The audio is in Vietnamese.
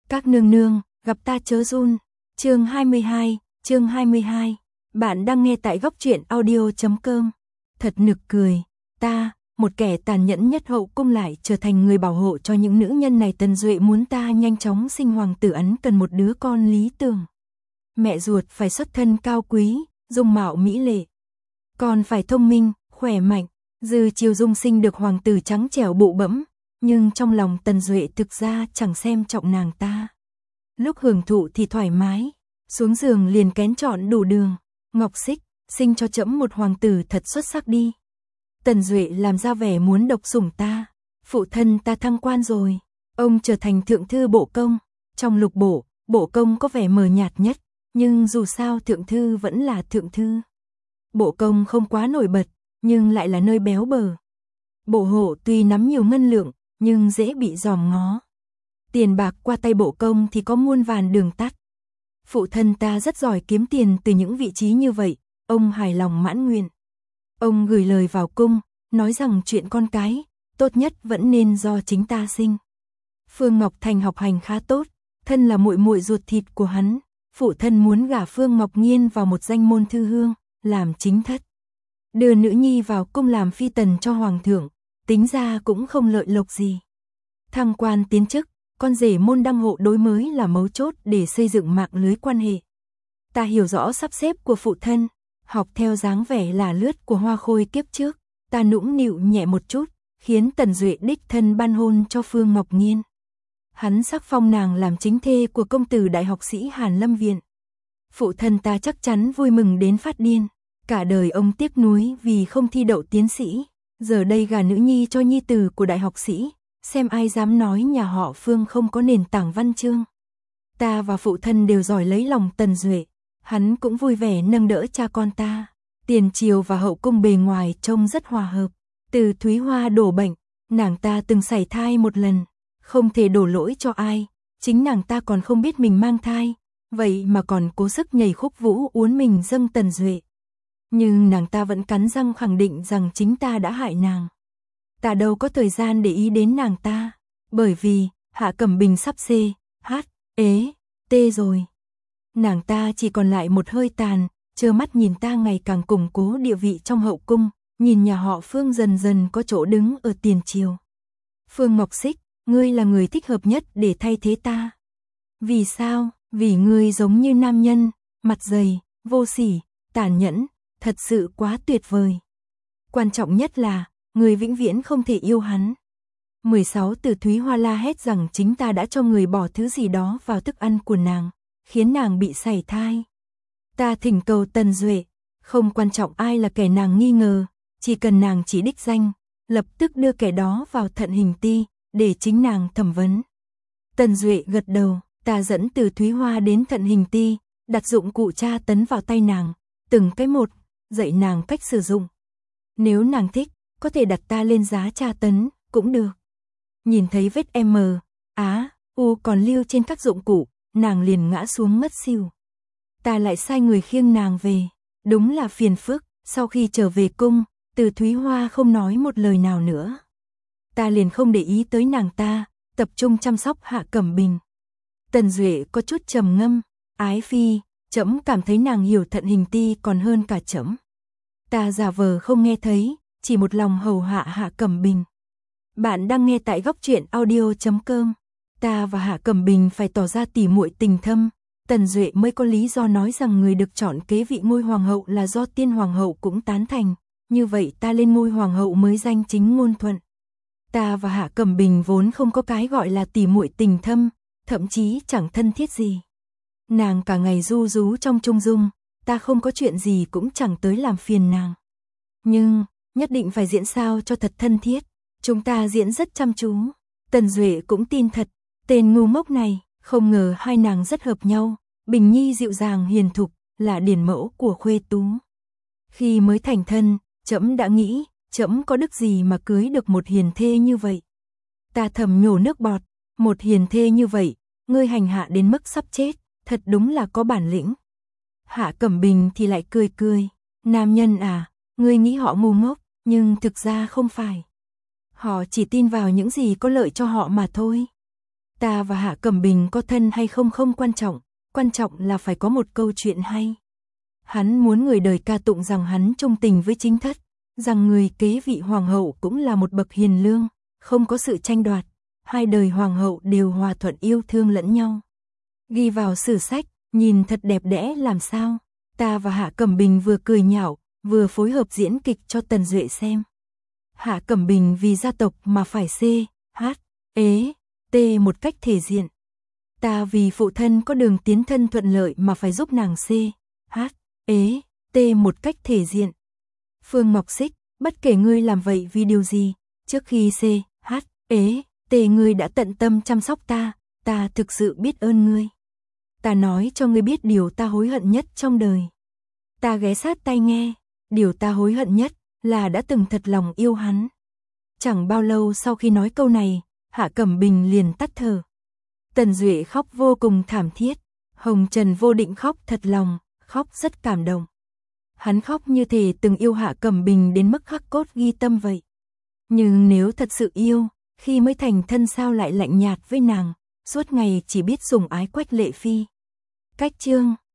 Các nương nương, gặp ta chớ run. Chương 22. Bạn đang nghe tại góc truyện audio.com. Thật nực cười, ta, một kẻ tàn nhẫn nhất hậu cung lại trở thành người bảo hộ cho những nữ nhân này. Tần Duệ muốn ta nhanh chóng sinh hoàng tử, ấn cần một đứa con lý tưởng. Mẹ ruột phải xuất thân cao quý, dung mạo mỹ lệ. Con phải thông minh, khỏe mạnh. Dư Chiêu Dung sinh được hoàng tử trắng trẻo bụ bẫm, nhưng trong lòng Tần Duệ thực ra chẳng xem trọng nàng ta. Lúc hưởng thụ thì thoải mái, xuống giường liền kén chọn đủ đường. Ngọc Xích, sinh cho trẫm một hoàng tử thật xuất sắc đi. Tần Duệ làm ra vẻ muốn độc sủng ta. Phụ thân ta thăng quan rồi, ông trở thành thượng thư bộ công. Trong lục bộ, bộ công có vẻ mờ nhạt nhất, nhưng dù sao thượng thư vẫn là thượng thư. Bộ công không quá nổi bật, nhưng lại là nơi béo bở. Bộ hộ tuy nắm nhiều ngân lượng, nhưng dễ bị dòm ngó. Tiền bạc qua tay bộ công thì có muôn vàn đường tắt. Phụ thân ta rất giỏi kiếm tiền từ những vị trí như vậy, ông hài lòng mãn nguyện. Ông gửi lời vào cung, nói rằng chuyện con cái, tốt nhất vẫn nên do chính ta sinh. Phương Ngọc Thành học hành khá tốt, thân là muội muội ruột thịt của hắn, phụ thân muốn gả Phương Ngọc Nhiên vào một danh môn thư hương, làm chính thất. Đưa nữ nhi vào cung làm phi tần cho hoàng thượng, tính ra cũng không lợi lộc gì. Thăng quan tiến chức, con rể môn đăng hộ đối mới là mấu chốt để xây dựng mạng lưới quan hệ. Ta hiểu rõ sắp xếp của phụ thân, học theo dáng vẻ là lướt của Hoa Khôi kiếp trước, ta nũng nịu nhẹ một chút, khiến Tần Duệ đích thân ban hôn cho Phương Ngọc Nhiên. Hắn sắc phong nàng làm chính thê của công tử đại học sĩ Hàn Lâm Viện. Phụ thân ta chắc chắn vui mừng đến phát điên, cả đời ông tiếc nuối vì không thi đậu tiến sĩ, giờ đây gả nữ nhi cho nhi tử của đại học sĩ, xem ai dám nói nhà họ Phương không có nền tảng văn chương. Ta và phụ thân đều giỏi lấy lòng Tần Duệ, hắn cũng vui vẻ nâng đỡ cha con ta. Tiền triều và hậu cung bề ngoài trông rất hòa hợp. Từ Thúy Hoa đổ bệnh, nàng ta từng sảy thai một lần, không thể đổ lỗi cho ai, chính nàng ta còn không biết mình mang thai, vậy mà còn cố sức nhảy khúc vũ uốn mình dâng Tần Duệ. Nhưng nàng ta vẫn cắn răng khẳng định rằng chính ta đã hại nàng. Ta đâu có thời gian để ý đến nàng ta, bởi vì Hạ Cẩm Bình sắp CHT rồi. Nàng ta chỉ còn lại một hơi tàn, trơ mắt nhìn ta ngày càng củng cố địa vị trong hậu cung, nhìn nhà họ Phương dần dần có chỗ đứng ở tiền triều. Phương Ngọc Xích, ngươi là người thích hợp nhất để thay thế ta. Vì sao? Vì ngươi giống như nam nhân, mặt dày, vô sỉ, tàn nhẫn, thật sự quá tuyệt vời. Quan trọng nhất là, người vĩnh viễn không thể yêu hắn. 16 Từ Thúy Hoa la hét rằng chính ta đã cho người bỏ thứ gì đó vào thức ăn của nàng, khiến nàng bị sảy thai. Ta thỉnh cầu Tần Duệ, không quan trọng ai là kẻ nàng nghi ngờ, chỉ cần nàng chỉ đích danh, lập tức đưa kẻ đó vào thận hình ti, để chính nàng thẩm vấn. Tần Duệ gật đầu, ta dẫn Từ Thúy Hoa đến thận hình ti, đặt dụng cụ tra tấn vào tay nàng, từng cái một, dạy nàng cách sử dụng. Nếu nàng thích, có thể đặt ta lên giá tra tấn, cũng được. Nhìn thấy vết U còn lưu trên các dụng cụ, nàng liền ngã xuống ngất xỉu. Ta lại sai người khiêng nàng về, đúng là phiền phức. Sau khi trở về cung, Từ Thúy Hoa không nói một lời nào nữa. Ta liền không để ý tới nàng ta, tập trung chăm sóc Hạ Cẩm Bình. Tần Duệ có chút trầm ngâm, ái phi, trẫm cảm thấy nàng hiểu thận hình ti còn hơn cả trẫm. Ta giả vờ không nghe thấy, chỉ một lòng hầu hạ Hạ Cẩm Bình. Bạn đang nghe tại góc truyện audio.com. Ta và Hạ Cẩm Bình phải tỏ ra tỉ muội tình thâm, Tần Duệ mới có lý do nói rằng người được chọn kế vị ngôi hoàng hậu là do tiên hoàng hậu cũng tán thành, như vậy ta lên ngôi hoàng hậu mới danh chính ngôn thuận. Ta và Hạ Cẩm Bình vốn không có cái gọi là tỉ muội tình thâm, thậm chí chẳng thân thiết gì. Nàng cả ngày ru rú trong trung dung, ta không có chuyện gì cũng chẳng tới làm phiền nàng. Nhưng, nhất định phải diễn sao cho thật thân thiết, chúng ta diễn rất chăm chú. Tần Duệ cũng tin thật, tên ngu ngốc này, không ngờ hai nàng rất hợp nhau, Bình Nhi dịu dàng hiền thục, là điển mẫu của khuê tú. Khi mới thành thân, trẫm đã nghĩ, trẫm có đức gì mà cưới được một hiền thê như vậy. Ta thầm nhổ nước bọt, một hiền thê như vậy, ngươi hành hạ đến mức sắp chết, thật đúng là có bản lĩnh. Hạ Cẩm Bình thì lại cười cười, nam nhân à, ngươi nghĩ họ ngu ngốc, nhưng thực ra không phải. Họ chỉ tin vào những gì có lợi cho họ mà thôi. Ta và Hạ Cẩm Bình có thân hay không không quan trọng là phải có một câu chuyện hay. Hắn muốn người đời ca tụng rằng hắn trung tình với chính thất, rằng người kế vị hoàng hậu cũng là một bậc hiền lương, không có sự tranh đoạt, hai đời hoàng hậu đều hòa thuận yêu thương lẫn nhau. Ghi vào sử sách, nhìn thật đẹp đẽ làm sao. Ta và Hạ Cẩm Bình vừa cười nhạo, vừa phối hợp diễn kịch cho Tần Duệ xem. Hạ Cẩm Bình vì gia tộc mà phải CHT một cách thể diện. Ta vì phụ thân có đường tiến thân thuận lợi mà phải giúp nàng CHT một cách thể diện. Phương Ngọc Xích, bất kể ngươi làm vậy vì điều gì, trước khi CHT ngươi đã tận tâm chăm sóc ta thực sự biết ơn ngươi. Ta nói cho ngươi biết điều ta hối hận nhất trong đời. Ta ghé sát tai nghe, điều ta hối hận nhất là đã từng thật lòng yêu hắn. Chẳng bao lâu sau khi nói câu này, Hạ Cẩm Bình liền tắt thở. Tần Duệ khóc vô cùng thảm thiết, Hồng Trần Vô Định khóc thật lòng, khóc rất cảm động. Hắn khóc như thể từng yêu Hạ Cẩm Bình đến mức khắc cốt ghi tâm vậy. Nhưng nếu thật sự yêu, khi mới thành thân sao lại lạnh nhạt với nàng, suốt ngày chỉ biết sủng ái Quách Lệ Phi. Cách chương